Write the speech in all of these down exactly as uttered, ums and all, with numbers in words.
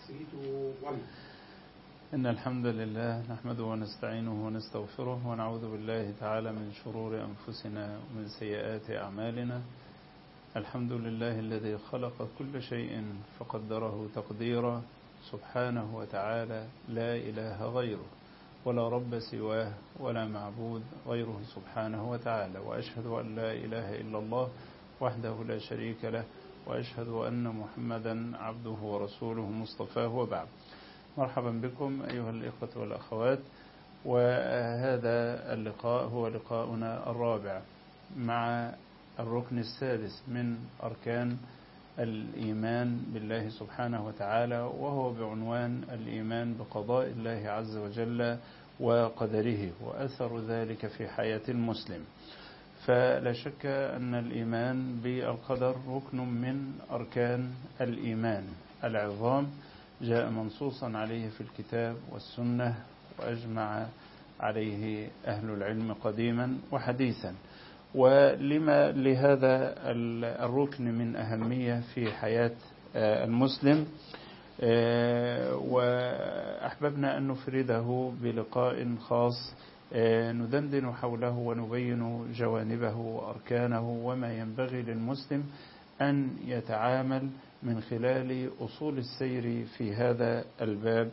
إن الحمد لله نحمده ونستعينه ونستغفره ونعوذ بالله تعالى من شرور أنفسنا ومن سيئات أعمالنا. الحمد لله الذي خلق كل شيء فقدره تقديرا سبحانه وتعالى، لا إله غيره ولا رب سواه ولا معبود غيره سبحانه وتعالى، وأشهد أن لا إله إلا الله وحده لا شريك له، وأشهد أن محمدا عبده ورسوله مصطفاه، وبعد. مرحبا بكم أيها الإخوة والأخوات، وهذا اللقاء هو لقاؤنا الرابع مع الركن السادس من أركان الإيمان بالله سبحانه وتعالى، وهو بعنوان الإيمان بقضاء الله عز وجل وقدره وأثر ذلك في حياة المسلم. فلا شك أن الإيمان بالقدر ركن من أركان الإيمان العظام، جاء منصوصا عليه في الكتاب والسنة، وأجمع عليه أهل العلم قديما وحديثا. ولما لهذا الركن من أهمية في حياة المسلم، وأحببنا أن نفرده بلقاء خاص ندندن حوله ونبين جوانبه وأركانه وما ينبغي للمسلم أن يتعامل من خلال أصول السير في هذا الباب،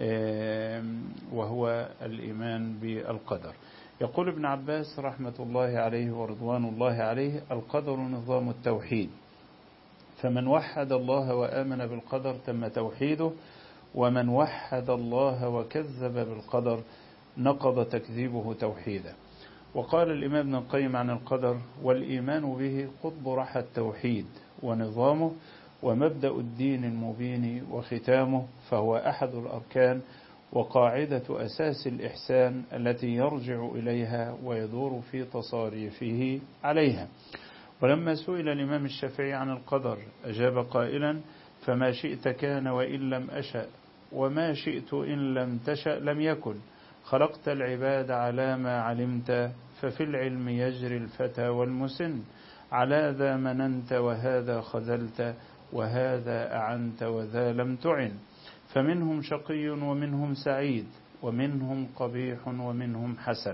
وهو الإيمان بالقدر. يقول ابن عباس رحمة الله عليه ورضوان الله عليه: القدر نظام التوحيد، فمن وحد الله وآمن بالقدر تم توحيده، ومن وحد الله وكذب بالقدر نقض تكذيبه توحيدا. وقال الإمام ابن القيم عن القدر: والإيمان به قطب رحى التوحيد ونظامه ومبدأ الدين المبين وختامه، فهو أحد الأركان وقاعدة أساس الإحسان التي يرجع إليها ويدور في تصاريفه عليها. ولما سئل الإمام الشافعي عن القدر أجاب قائلا: فما شئت كان وإن لم أشأ، وما شئت إن لم تشأ لم يكن، خلقت العباد على ما علمت، ففي العلم يجري الفتى والمسن، على ذا مننت وهذا خذلت، وهذا أعنت وذا لم تعن، فمنهم شقي ومنهم سعيد، ومنهم قبيح ومنهم حسن.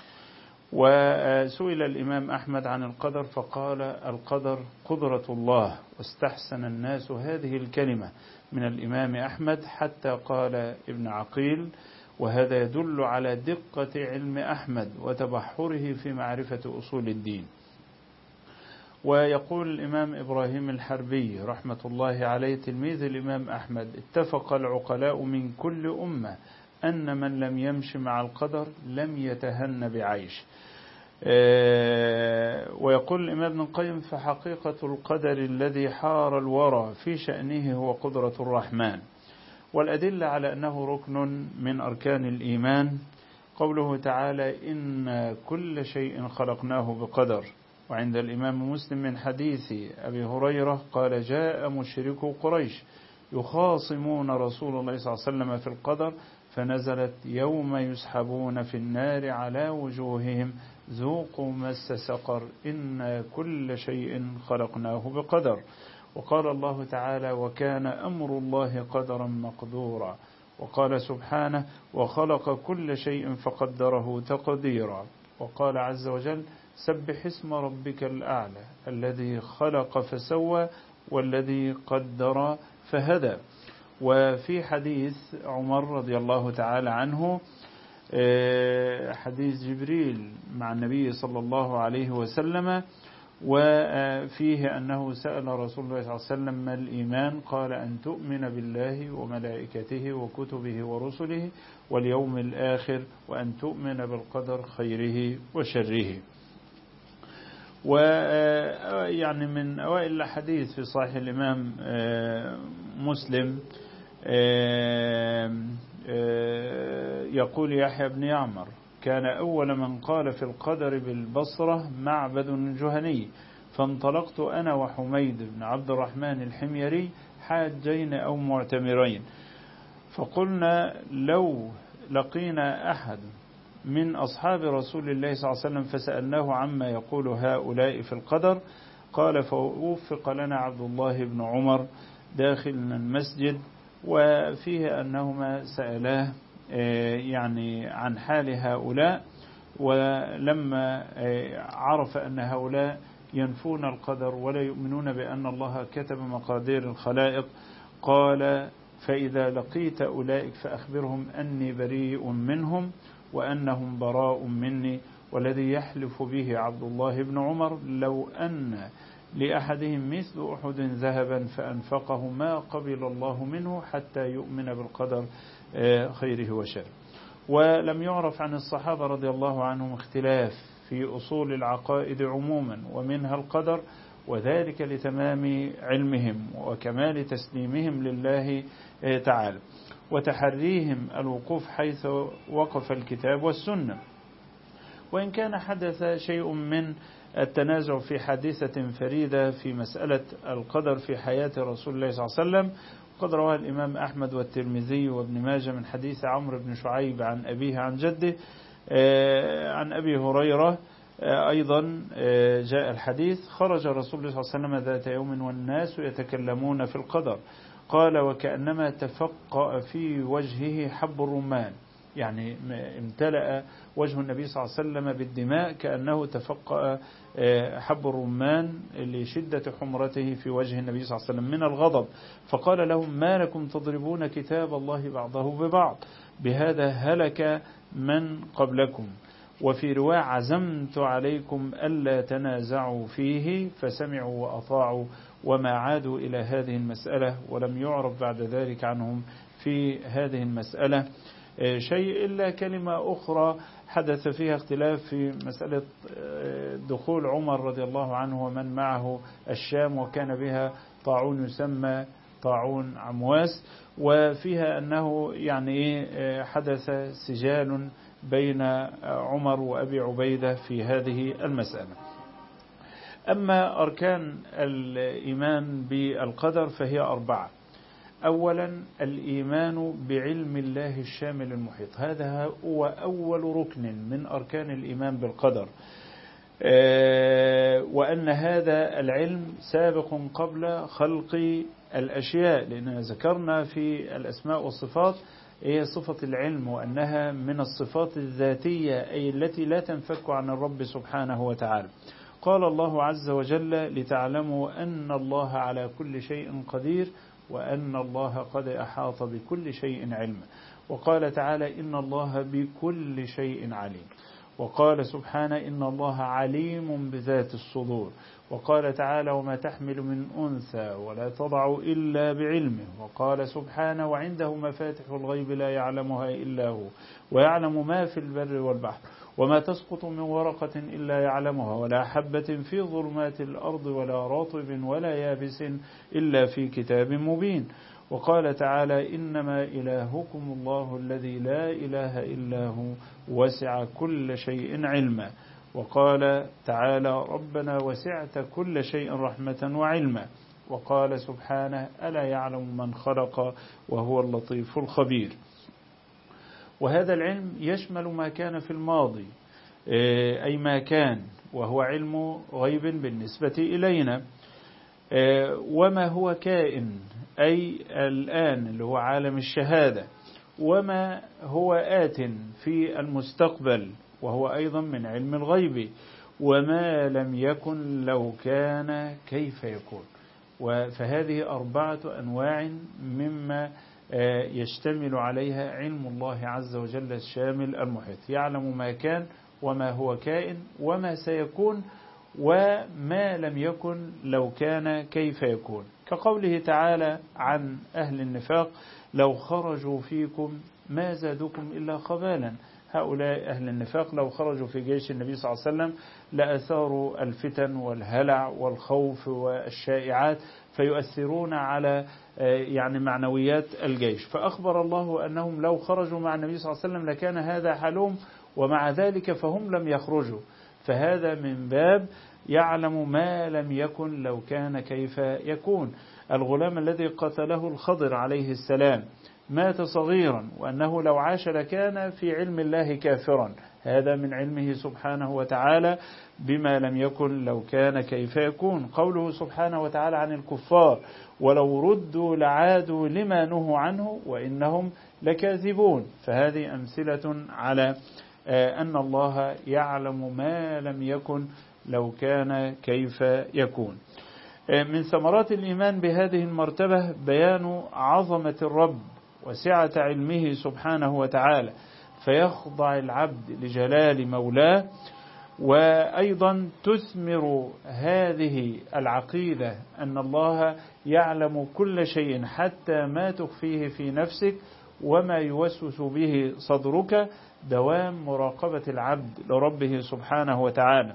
وسئل الإمام أحمد عن القدر فقال: القدر قدرة الله. واستحسن الناس هذه الكلمة من الإمام أحمد حتى قال ابن عقيل: وهذا يدل على دقة علم أحمد وتبحره في معرفة أصول الدين. ويقول الإمام إبراهيم الحربي رحمة الله عليه تلميذ الإمام أحمد: اتفق العقلاء من كل أمة أن من لم يمش مع القدر لم يتهن بعيش. ويقول الإمام ابن القيم: فحقيقة القدر الذي حار الورى في شأنه هو قدرة الرحمن. والأدلة على أنه ركن من أركان الإيمان قوله تعالى: إن كل شيء خلقناه بقدر. وعند الإمام مسلم من حديث أبي هريرة قال: جاء مشركو قريش يخاصمون رسول الله صلى الله عليه وسلم في القدر، فنزلت: يوم يسحبون في النار على وجوههم ذوقوا مس سقر، إن كل شيء خلقناه بقدر. وقال الله تعالى: وكان أمر الله قدرا مقدورا. وقال سبحانه: وخلق كل شيء فقدره تقديرا. وقال عز وجل: سبح اسم ربك الأعلى الذي خلق فسوى والذي قدر فهدى. وفي حديث عمر رضي الله تعالى عنه، حديث جبريل مع النبي صلى الله عليه وسلم، وفيه أنه سأل رسول الله صلى الله عليه وسلم: ما الإيمان؟ قال: أن تؤمن بالله وملائكته وكتبه ورسله واليوم الآخر، وأن تؤمن بالقدر خيره وشره. ويعني من أوائل الحديث في صحيح الإمام مسلم يقول يحيى بن يعمر: كان أول من قال في القدر بالبصرة معبد الجهني، فانطلقت أنا وحميد بن عبد الرحمن الحميري حاجين أو معتمرين، فقلنا: لو لقينا أحد من أصحاب رسول الله صلى الله عليه وسلم فسألناه عما يقول هؤلاء في القدر، قال: فوفق لنا عبد الله بن عمر داخل المسجد وفيه أنهما سألاه يعني عن حال هؤلاء، ولما عرف أن هؤلاء ينفون القدر ولا يؤمنون بأن الله كتب مقادير الخلائق قال: فإذا لقيت أولئك فأخبرهم أني بريء منهم وأنهم براء مني، والذي يحلف به عبد الله بن عمر لو أن لأحدهم مثل أحد ذهبا فأنفقه ما قبل الله منه حتى يؤمن بالقدر خيره وشره. ولم يعرف عن الصحابة رضي الله عنهم اختلاف في أصول العقائد عموما ومنها القدر، وذلك لتمام علمهم وكمال تسليمهم لله تعالى وتحريهم الوقوف حيث وقف الكتاب والسنة. وإن كان حدث شيء من التنازع في حادثة فريدة في مسألة القدر في حياة رسول الله صلى الله عليه وسلم، قد رواه الإمام أحمد والترمذي وابن ماجه من حديث عمرو بن شعيب عن أبيه عن جده عن أبي هريرة أيضا جاء الحديث: خرج رسول الله صلى الله عليه وسلم ذات يوم والناس يتكلمون في القدر، قال: وكأنما تفقأ في وجهه حب الرمان، يعني امتلأ وجه النبي صلى الله عليه وسلم بالدماء كأنه تفقأ حب الرمان لشدة حمرته في وجه النبي صلى الله عليه وسلم من الغضب، فقال لهم: ما لكم تضربون كتاب الله بعضه ببعض، بهذا هلك من قبلكم. وفي رواية: عزمت عليكم ألا تنازعوا فيه، فسمعوا وأطاعوا وما عادوا إلى هذه المسألة، ولم يعرف بعد ذلك عنهم في هذه المسألة شيء إلا كلمة أخرى حدث فيها اختلاف في مسألة دخول عمر رضي الله عنه ومن معه الشام، وكان بها طاعون يسمى طاعون عمواس، وفيها أنه يعني حدث سجال بين عمر وأبي عبيدة في هذه المسألة. أما أركان الإيمان بالقدر فهي أربعة. أولا الإيمان بعلم الله الشامل المحيط، هذا هو أول ركن من أركان الإيمان بالقدر، وأن هذا العلم سابق قبل خلق الأشياء، لأننا ذكرنا في الأسماء والصفات هي صفة العلم، وأنها من الصفات الذاتية أي التي لا تنفك عن الرب سبحانه وتعالى. قال الله عز وجل: لتعلموا أن الله على كل شيء قدير وأن الله قد أحاط بكل شيء علما. وقال تعالى: إن الله بكل شيء عليم. وقال سبحانه: إن الله عليم بذات الصدور. وقال تعالى: وما تحمل من أنثى ولا تضع إلا بعلمه. وقال سبحانه: وعنده مفاتح الغيب لا يعلمها إلا هو ويعلم ما في البر والبحر وما تسقط من ورقة إلا يعلمها ولا حبة في ظلمات الأرض ولا رطب ولا يابس إلا في كتاب مبين. وقال تعالى: إنما إلهكم الله الذي لا إله إلا هو وسع كل شيء علما. وقال تعالى: ربنا وسعت كل شيء رحمة وعلما. وقال سبحانه: ألا يعلم من خلق وهو اللطيف الخبير. وهذا العلم يشمل ما كان في الماضي أي ما كان وهو علم غيب بالنسبة إلينا، وما هو كائن أي الآن اللي هو عالم الشهادة، وما هو آت في المستقبل وهو أيضا من علم الغيب، وما لم يكن لو كان كيف يكون. فهذه أربعة أنواع مما يشتمل عليها علم الله عز وجل الشامل المحيط، يعلم ما كان وما هو كائن وما سيكون وما لم يكن لو كان كيف يكون. كقوله تعالى عن أهل النفاق: لو خرجوا فيكم ما زادوكم إلا خبالا. هؤلاء أهل النفاق لو خرجوا في جيش النبي صلى الله عليه وسلم لأثاروا الفتن والهلع والخوف والشائعات فيؤثرون على يعني معنويات الجيش. فأخبر الله أنهم لو خرجوا مع النبي صلى الله عليه وسلم لكان هذا حالهم، ومع ذلك فهم لم يخرجوا. فهذا من باب يعلم ما لم يكن لو كان كيف يكون. الغلام الذي قتله الخضر عليه السلام مات صغيرا، وأنه لو عاش لكان في علم الله كافرا. هذا من علمه سبحانه وتعالى بما لم يكن لو كان كيف يكون. قوله سبحانه وتعالى عن الكفار ولو ردوا لعادوا لما نهوا عنه وإنهم لكاذبون. فهذه أمثلة على أن الله يعلم ما لم يكن لو كان كيف يكون. من ثمرات الإيمان بهذه المرتبة بيان عظمة الرب وسعة علمه سبحانه وتعالى، فيخضع العبد لجلال مولاه. وأيضا تثمر هذه العقيدة أن الله يعلم كل شيء حتى ما تخفيه في نفسك وما يوسوس به صدرك، دوام مراقبة العبد لربه سبحانه وتعالى.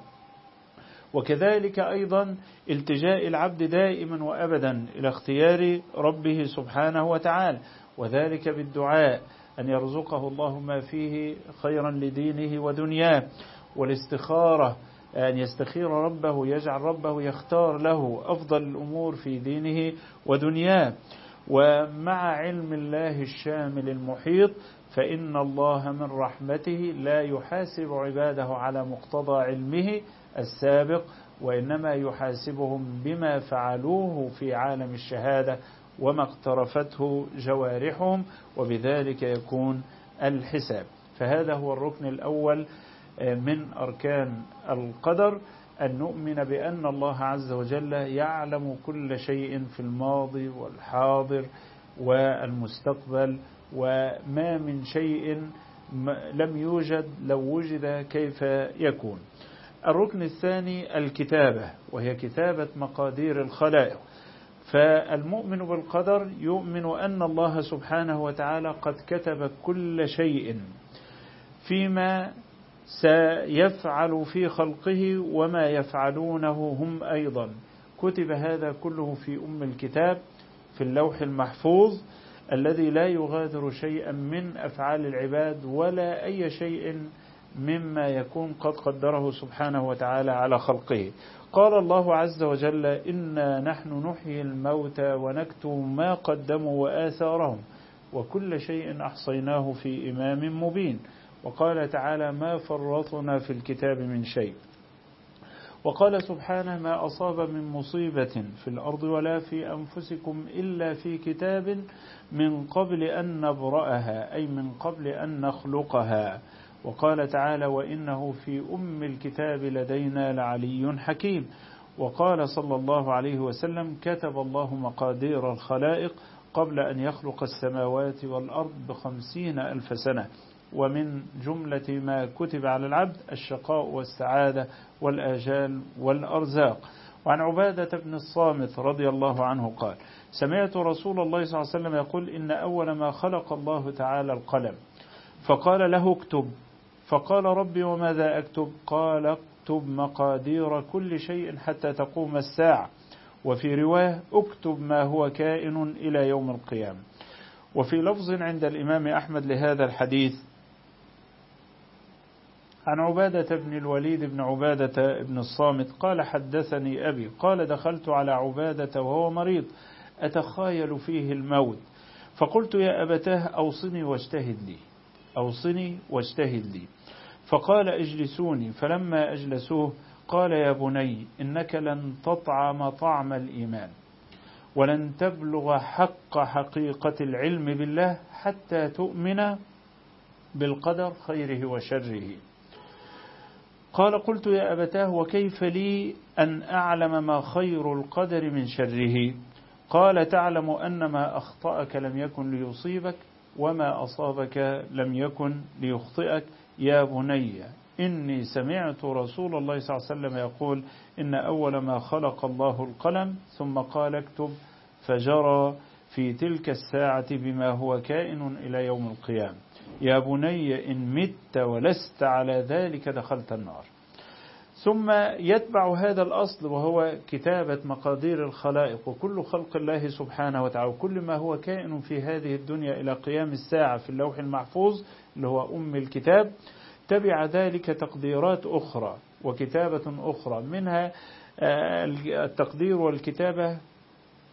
وكذلك أيضا التجاء العبد دائما وأبدا إلى اختيار ربه سبحانه وتعالى، وذلك بالدعاء أن يرزقه الله ما فيه خيرا لدينه ودنياه، والاستخارة أن يستخير ربه، يجعل ربه يختار له أفضل الأمور في دينه ودنياه. ومع علم الله الشامل المحيط فإن الله من رحمته لا يحاسب عباده على مقتضى علمه السابق، وإنما يحاسبهم بما فعلوه في عالم الشهادة وما اقترفته جوارحهم، وبذلك يكون الحساب. فهذا هو الركن الأول من أركان القدر، أن نؤمن بأن الله عز وجل يعلم كل شيء في الماضي والحاضر والمستقبل، وما من شيء لم يوجد لو وجد كيف يكون. الركن الثاني الكتابة، وهي كتابة مقادير الخلائق. فالمؤمن بالقدر يؤمن أن الله سبحانه وتعالى قد كتب كل شيء فيما سيفعل في خلقه وما يفعلونه هم أيضا. كتب هذا كله في أم الكتاب في اللوح المحفوظ الذي لا يغادر شيئا من أفعال العباد ولا أي شيء مما يكون قد قدره سبحانه وتعالى على خلقه. قال الله عز وجل إنا نحن نحيي الموتى ونكتب ما قدموا وآثارهم وكل شيء أحصيناه في إمام مبين. وقال تعالى ما فرطنا في الكتاب من شيء. وقال سبحانه ما أصاب من مصيبة في الأرض ولا في أنفسكم إلا في كتاب من قبل أن نبرأها، أي من قبل أن نخلقها. وقال تعالى وإنه في أم الكتاب لدينا لعلي حكيم. وقال صلى الله عليه وسلم كتب الله مقادير الخلائق قبل أن يخلق السماوات والأرض بخمسين ألف سنة. ومن جملة ما كتب على العبد الشقاء والسعادة والآجال والأرزاق. وعن عبادة بن الصامت رضي الله عنه قال سمعت رسول الله صلى الله عليه وسلم يقول إن أول ما خلق الله تعالى القلم فقال له اكتب، فقال ربي وماذا أكتب؟ قال اكتب مقادير كل شيء حتى تقوم الساعة. وفي رواية اكتب ما هو كائن إلى يوم القيامة. وفي لفظ عند الإمام أحمد لهذا الحديث عن عبادة بن الوليد بن عبادة بن الصامت قال حدثني أبي قال دخلت على عبادة وهو مريض أتخايل فيه الموت، فقلت يا أبتاه أوصني واجتهد لي أوصني واجتهد لي فقال اجلسوني، فلما أجلسوه قال يا بني إنك لن تطعم طعم الإيمان ولن تبلغ حق حقيقة العلم بالله حتى تؤمن بالقدر خيره وشره. قال قلت يا أبتاه وكيف لي أن أعلم ما خير القدر من شره؟ قال تعلم أن ما أخطأك لم يكن ليصيبك وما أصابك لم يكن ليخطئك. يا بني إني سمعت رسول الله صلى الله عليه وسلم يقول إن أول ما خلق الله القلم ثم قال اكتب، فجرى في تلك الساعة بما هو كائن إلى يوم القيامة. يا بني إن مت ولست على ذلك دخلت النار. ثم يتبع هذا الأصل وهو كتابة مقادير الخلائق وكل خلق الله سبحانه وتعالى وكل ما هو كائن في هذه الدنيا إلى قيام الساعة في اللوح المحفوظ اللي هو أم الكتاب. تبع ذلك تقديرات أخرى وكتابة أخرى، منها التقدير والكتابة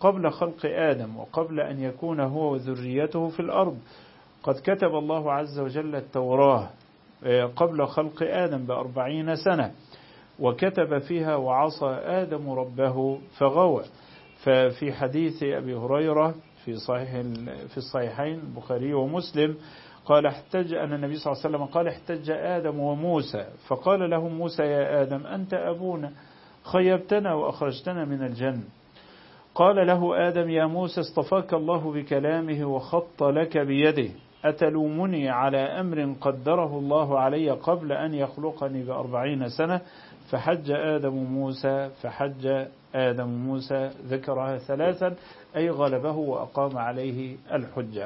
قبل خلق آدم وقبل أن يكون هو وذريته في الأرض. قد كتب الله عز وجل التوراة قبل خلق آدم بأربعين سنة، وكتب فيها وعصى آدم ربه فغوى. ففي حديث أبي هريرة في صحيح في الصحيحين البخاري ومسلم قال احتج أن النبي صلى الله عليه وسلم قال احتج آدم وموسى فقال له موسى يا آدم أنت أبونا خيبتنا وأخرجتنا من الجنة. قال له آدم يا موسى اصطفاك الله بكلامه وخط لك بيده أتلومني على أمر قدره الله علي قبل أن يخلقني بأربعين سنة. فحج آدم موسى فحج آدم موسى ذكرها ثلاثا أي غلبه وأقام عليه الحجة.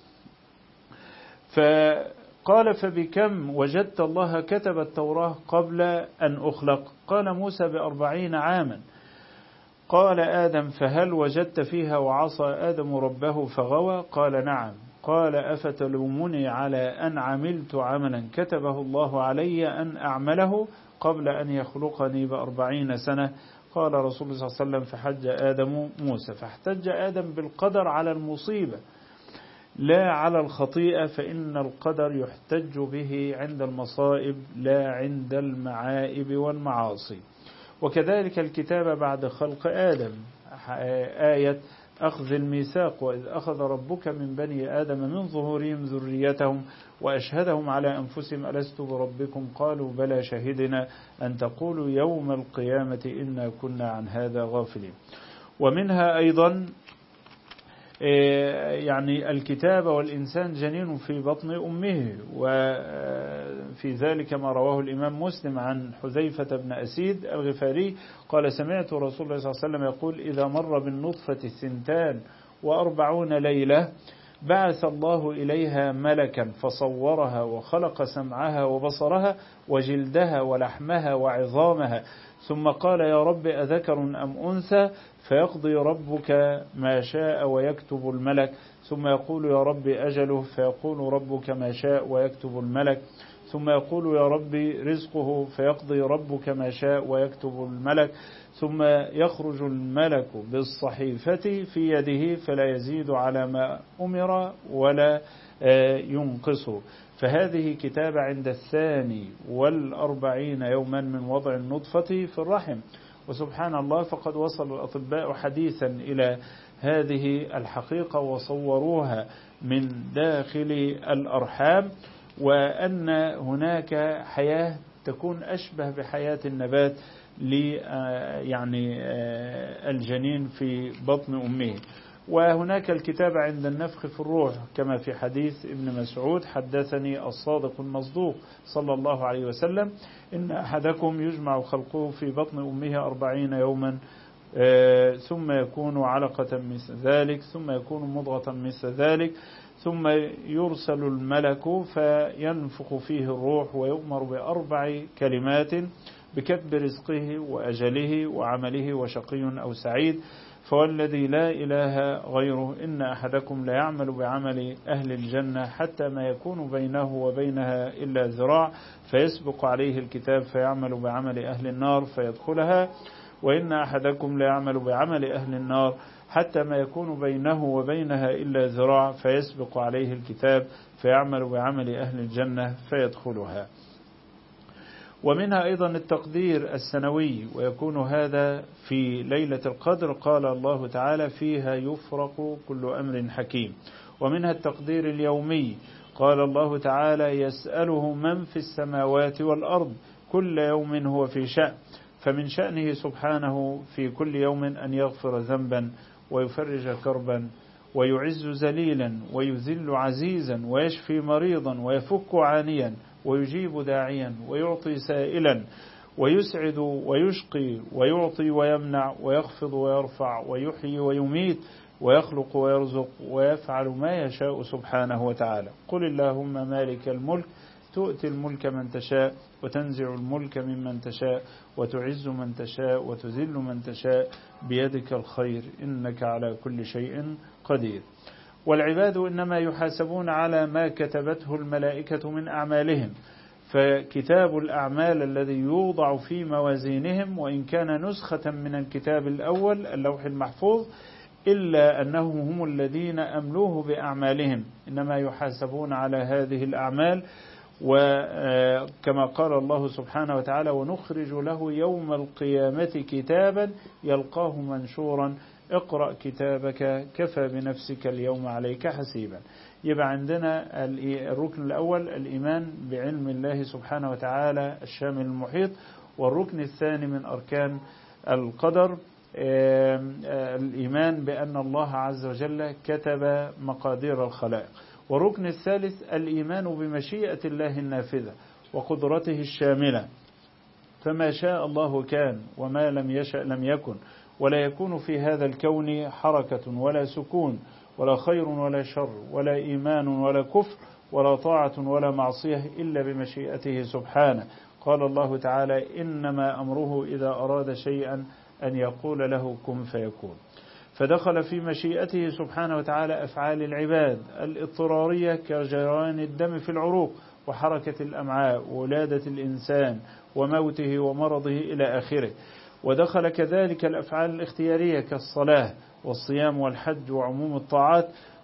فقال فبكم وجدت الله كتب التوراة قبل أن أخلق؟ قال موسى بأربعين عاما. قال آدم فهل وجدت فيها وعصى آدم ربه فغوى؟ قال نعم. قال أفتلومني على أن عملت عملا كتبه الله علي أن أعمله قبل أن يخلقني بأربعين سنة؟ قال رسول الله صلى الله عليه وسلم فحج آدم موسى. فاحتج آدم بالقدر على المصيبة لا على الخطيئة، فإن القدر يحتج به عند المصائب لا عند المعائب والمعاصي. وكذلك الكتاب بعد خلق آدم، آية أخذ الميثاق وإذ أخذ ربك من بني آدم من ظهورهم ذريتهم وأشهدهم على أنفسهم ألست بربكم قالوا بلى شهدنا أن تقولوا يوم القيامة إنا كنا عن هذا غافلين. ومنها أيضا يعني الكتاب والإنسان جنين في بطن أمه، وفي ذلك ما رواه الإمام مسلم عن حذيفة بن أسيد الغفاري قال سمعت رسول الله صلى الله عليه وسلم يقول إذا مر بالنطفة الثنتان وأربعون ليلة بعث الله إليها ملكا فصورها وخلق سمعها وبصرها وجلدها ولحمها وعظامها ثم قال يا رب أذكر أم أنثى فيقضي ربك ما شاء ويكتب الملك ثم يقول يا رب أجله فيقول ربك ما شاء ويكتب الملك ثم يقول يا رب رزقه فيقضي ربك ما شاء ويكتب الملك ثم يخرج الملك بالصحيفة في يده فلا يزيد على ما أمر ولا ينقصه. فهذه كتابة عند الثاني والأربعين يوما من وضع النطفة في الرحم. وسبحان الله فقد وصل الأطباء حديثا إلى هذه الحقيقة وصوروها من داخل الأرحام، وأن هناك حياة تكون أشبه بحياة النبات يعني الجنين في بطن أمه. وهناك الكتابة عند النفخ في الروح كما في حديث ابن مسعود حدثني الصادق المصدوق صلى الله عليه وسلم إن أحدكم يجمع خلقه في بطن أمه أربعين يوما ثم يكون علقة مثل ذلك ثم يكون مضغة مثل ذلك ثم يرسل الملك فينفخ فيه الروح ويؤمر بأربع كلمات بكتب رزقه وأجله وعمله وشقي أو سعيد فوالذي لا إله غيره إن أحدكم لا يعمل بعمل أهل الجنة حتى ما يكون بينه وبينها إلا ذراع فيسبق عليه الكتاب فيعمل بعمل أهل النار فيدخلها وإن أحدكم لا يعمل بعمل أهل النار حتى ما يكون بينه وبينها إلا ذراع فيسبق عليه الكتاب فيعمل بعمل أهل الجنة فيدخلها. ومنها أيضا التقدير السنوي ويكون هذا في ليلة القدر قال الله تعالى فيها يفرق كل أمر حكيم. ومنها التقدير اليومي قال الله تعالى يسأله من في السماوات والأرض كل يوم هو في شأن. فمن شأنه سبحانه في كل يوم أن يغفر ذنبا ويفرج كربا ويعز ذليلا ويذل عزيزا ويشفي مريضا ويفك عانيا ويجيب داعيا ويعطي سائلا ويسعد ويشقي ويعطي ويمنع ويخفض ويرفع ويحيي ويميت ويخلق ويرزق ويفعل ما يشاء سبحانه وتعالى. قل اللهم مالك الملك تؤتي الملك من تشاء وتنزع الملك ممن تشاء وتعز من تشاء وتذل من تشاء بيدك الخير إنك على كل شيء قدير. والعباد إنما يحاسبون على ما كتبته الملائكة من أعمالهم، فكتاب الأعمال الذي يوضع في موازينهم وإن كان نسخة من الكتاب الأول اللوح المحفوظ إلا أنهم هم الذين أملوه بأعمالهم، إنما يحاسبون على هذه الأعمال. وكما قال الله سبحانه وتعالى: ونخرج له يوم القيامة كتابا يلقاه منشورا اقرأ كتابك كفى بنفسك اليوم عليك حسيبا. يبقى عندنا الركن الأول الإيمان بعلم الله سبحانه وتعالى الشامل المحيط، والركن الثاني من أركان القدر الإيمان بأن الله عز وجل كتب مقادير الخلائق، والركن الثالث الإيمان بمشيئة الله النافذة وقدرته الشاملة، فما شاء الله كان وما لم يشأ لم يكن، ولا يكون في هذا الكون حركة ولا سكون ولا خير ولا شر ولا إيمان ولا كفر ولا طاعة ولا معصية إلا بمشيئته سبحانه. قال الله تعالى: إنما أمره إذا أراد شيئا أن يقول له كن فيكون. فدخل في مشيئته سبحانه وتعالى أفعال العباد الاضطرارية كجريان الدم في العروق وحركة الأمعاء وولادة الإنسان وموته ومرضه إلى آخره. ودخل كذلك الأفعال الاختيارية كالصلاة والصيام والحج وعموم الطاعات،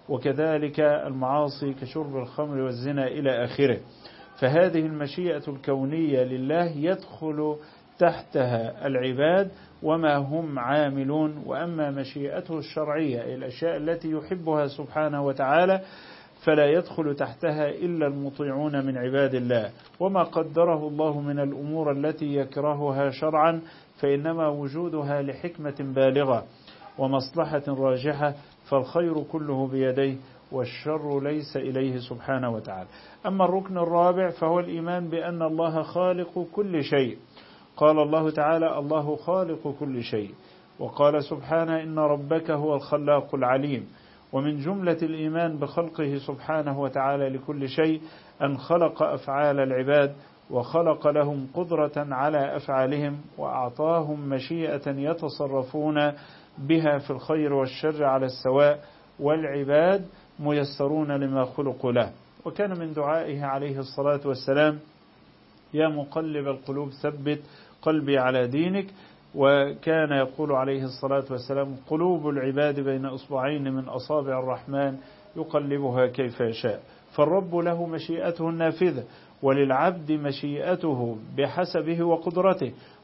وكذلك المعاصي كشرب الخمر والزنا إلى آخره. فهذه المشيئة الكونية لله يدخل تحتها العباد وما هم عاملون. وأما مشيئته الشرعية الأشياء التي يحبها سبحانه وتعالى فلا يدخل تحتها إلا المطيعون من عباد الله. وما قدره الله من الأمور التي يكرهها شرعا فإنما وجودها لحكمة بالغة ومصلحة راجحة، فالخير كله بيديه والشر ليس إليه سبحانه وتعالى. أما الركن الرابع فهو الإيمان بأن الله خالق كل شيء. قال الله تعالى: الله خالق كل شيء. وقال سبحانه: إن ربك هو الخلاق العليم. ومن جملة الإيمان بخلقه سبحانه وتعالى لكل شيء أن خلق أفعال العباد وخلق لهم قدرة على أفعالهم وأعطاهم مشيئة يتصرفون بها في الخير والشر على السواء، والعباد ميسرون لما خلقوا له. وكان من دعائه عليه الصلاة والسلام: يا مقلب القلوب ثبت قلبي على دينك. وكان يقول عليه الصلاة والسلام: قلوب العباد بين أصبعين من أصابع الرحمن يقلبها كيف يشاء. فالرب له مشيئته النافذة، وللعبد مشيئته بحسبه وقدرته،